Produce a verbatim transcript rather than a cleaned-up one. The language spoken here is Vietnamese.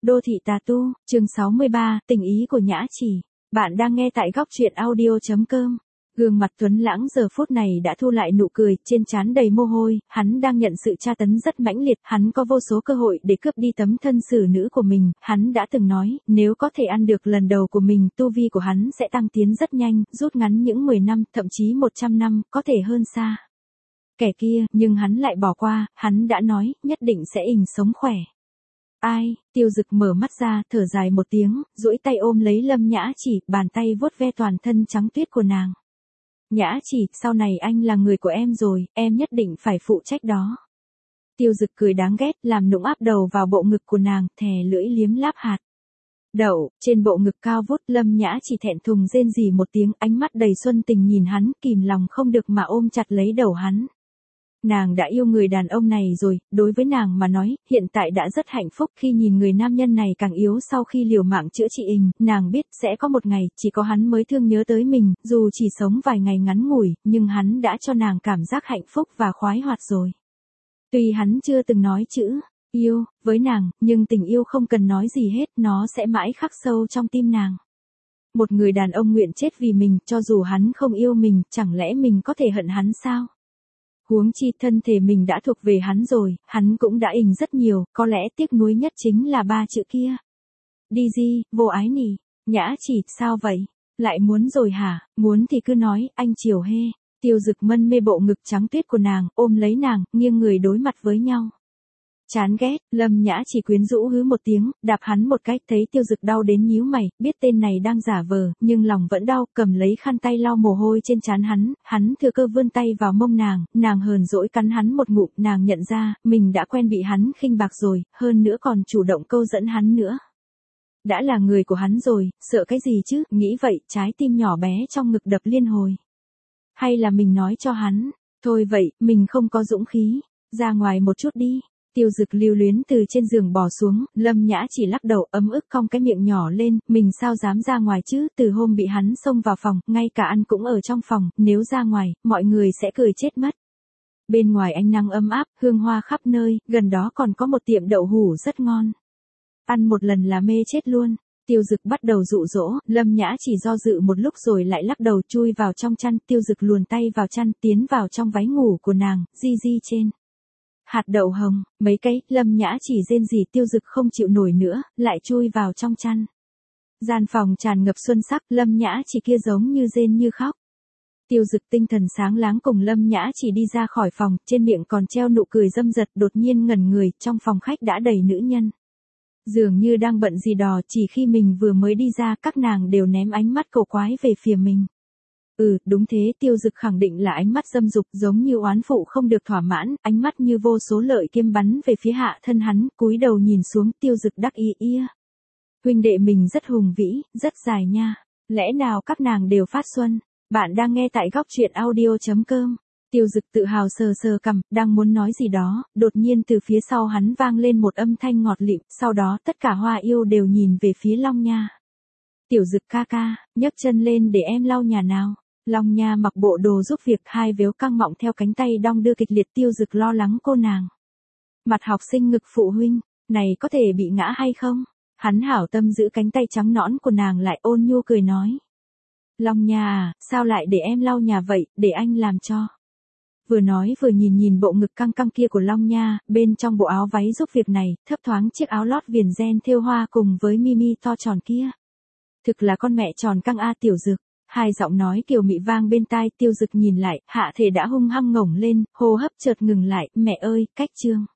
Đô thị tà tu, chương sáu mươi ba, tình ý của Nhã Chỉ. Bạn đang nghe tại góc truyện audio chấm com. Gương mặt Tuấn Lãng giờ phút này đã thu lại nụ cười, trên trán đầy mồ hôi, hắn đang nhận sự tra tấn rất mãnh liệt, hắn có vô số cơ hội để cướp đi tấm thân xử nữ của mình, hắn đã từng nói, nếu có thể ăn được lần đầu của mình, tu vi của hắn sẽ tăng tiến rất nhanh, rút ngắn những mười năm, thậm chí một trăm năm, có thể hơn xa. Kẻ kia, nhưng hắn lại bỏ qua, hắn đã nói, nhất định sẽ ình sống khỏe. Ai, Tiêu Dực mở mắt ra, thở dài một tiếng, duỗi tay ôm lấy Lâm Nhã Chỉ, bàn tay vuốt ve toàn thân trắng tuyết của nàng. Nhã Chỉ, sau này anh là người của em rồi, em nhất định phải phụ trách đó. Tiêu Dực cười đáng ghét, làm nũng áp đầu vào bộ ngực của nàng, thè lưỡi liếm láp hạt đậu, trên bộ ngực cao vút. Lâm Nhã Chỉ thẹn thùng rên rỉ một tiếng, ánh mắt đầy xuân tình nhìn hắn, kìm lòng không được mà ôm chặt lấy đầu hắn. Nàng đã yêu người đàn ông này rồi, đối với nàng mà nói, hiện tại đã rất hạnh phúc khi nhìn người nam nhân này càng yếu sau khi liều mạng chữa trị ình, nàng biết sẽ có một ngày, chỉ có hắn mới thương nhớ tới mình, dù chỉ sống vài ngày ngắn ngủi, nhưng hắn đã cho nàng cảm giác hạnh phúc và khoái hoạt rồi. Tuy hắn chưa từng nói chữ yêu với nàng, nhưng tình yêu không cần nói gì hết, nó sẽ mãi khắc sâu trong tim nàng. Một người đàn ông nguyện chết vì mình, cho dù hắn không yêu mình, chẳng lẽ mình có thể hận hắn sao? Huống chi thân thể mình đã thuộc về hắn rồi, hắn cũng đã ình rất nhiều, có lẽ tiếc nuối nhất chính là ba chữ kia. Đi gì, vô ái nỉ. Nhã Chỉ, sao vậy? Lại muốn rồi hả? Muốn thì cứ nói, anh chiều hê. Tiêu Dực mân mê bộ ngực trắng tuyết của nàng, ôm lấy nàng, nghiêng người đối mặt với nhau. Chán ghét, Lâm Nhã Chỉ quyến rũ hứ một tiếng, đạp hắn một cái, thấy Tiêu Dực đau đến nhíu mày, biết tên này đang giả vờ, nhưng lòng vẫn đau, cầm lấy khăn tay lau mồ hôi trên trán hắn, hắn thừa cơ vươn tay vào mông nàng, nàng hờn dỗi cắn hắn một ngụm, nàng nhận ra, mình đã quen bị hắn khinh bạc rồi, hơn nữa còn chủ động câu dẫn hắn nữa. Đã là người của hắn rồi, sợ cái gì chứ, nghĩ vậy, trái tim nhỏ bé trong ngực đập liên hồi. Hay là mình nói cho hắn, thôi vậy, mình không có dũng khí, ra ngoài một chút đi. Tiêu Dực lưu luyến từ trên giường bò xuống, Lâm Nhã Chỉ lắc đầu, ấm ức cong cái miệng nhỏ lên, mình sao dám ra ngoài chứ, từ hôm bị hắn xông vào phòng, ngay cả ăn cũng ở trong phòng, nếu ra ngoài, mọi người sẽ cười chết mất. Bên ngoài ánh nắng ấm áp, hương hoa khắp nơi, gần đó còn có một tiệm đậu hủ rất ngon. Ăn một lần là mê chết luôn. Tiêu Dực bắt đầu dụ dỗ, Lâm Nhã Chỉ do dự một lúc rồi lại lắc đầu chui vào trong chăn, Tiêu Dực luồn tay vào chăn, tiến vào trong váy ngủ của nàng, di di trên. Hạt đậu hồng, mấy cái, Lâm Nhã Chỉ rên rỉ, Tiêu Dực không chịu nổi nữa, lại chui vào trong chăn. Gian phòng tràn ngập xuân sắc, Lâm Nhã Chỉ kia giống như rên như khóc. Tiêu Dực tinh thần sáng láng cùng Lâm Nhã Chỉ đi ra khỏi phòng, trên miệng còn treo nụ cười dâm dật, đột nhiên ngẩn người, trong phòng khách đã đầy nữ nhân. Dường như đang bận gì đó, chỉ khi mình vừa mới đi ra, các nàng đều ném ánh mắt cầu quái về phía mình. Ừ, đúng thế, Tiêu Dực khẳng định là ánh mắt dâm dục, giống như oán phụ không được thỏa mãn, ánh mắt như vô số lợi kiếm bắn về phía hạ thân hắn, cúi đầu nhìn xuống, Tiêu Dực đắc ý ia. Huynh đệ mình rất hùng vĩ, rất dài nha. Lẽ nào các nàng đều phát xuân? Bạn đang nghe tại góc truyện audio chấm com. Tiêu Dực tự hào sờ sờ cằm, đang muốn nói gì đó, đột nhiên từ phía sau hắn vang lên một âm thanh ngọt lịm, sau đó tất cả hoa yêu đều nhìn về phía Long Nha. Tiểu Dực ca ca, nhấc chân lên để em lau nhà nào. Long Nha mặc bộ đồ giúp việc, hai véo căng mọng theo cánh tay đong đưa kịch liệt. Tiêu Dực lo lắng cô nàng. Mặt học sinh ngực phụ huynh, này có thể bị ngã hay không? Hắn hảo tâm giữ cánh tay trắng nõn của nàng lại, ôn nhu cười nói. Long Nha à, sao lại để em lau nhà vậy, để anh làm cho. Vừa nói vừa nhìn nhìn bộ ngực căng căng kia của Long Nha, bên trong bộ áo váy giúp việc này, thấp thoáng chiếc áo lót viền ren thêu hoa cùng với mimi to tròn kia. Thực là con mẹ tròn căng a Tiểu Dực. Hai giọng nói kiều mị vang bên tai, Tiêu Dực nhìn lại, hạ thể đã hung hăng ngổng lên, hô hấp chợt ngừng lại, mẹ ơi, cách trương.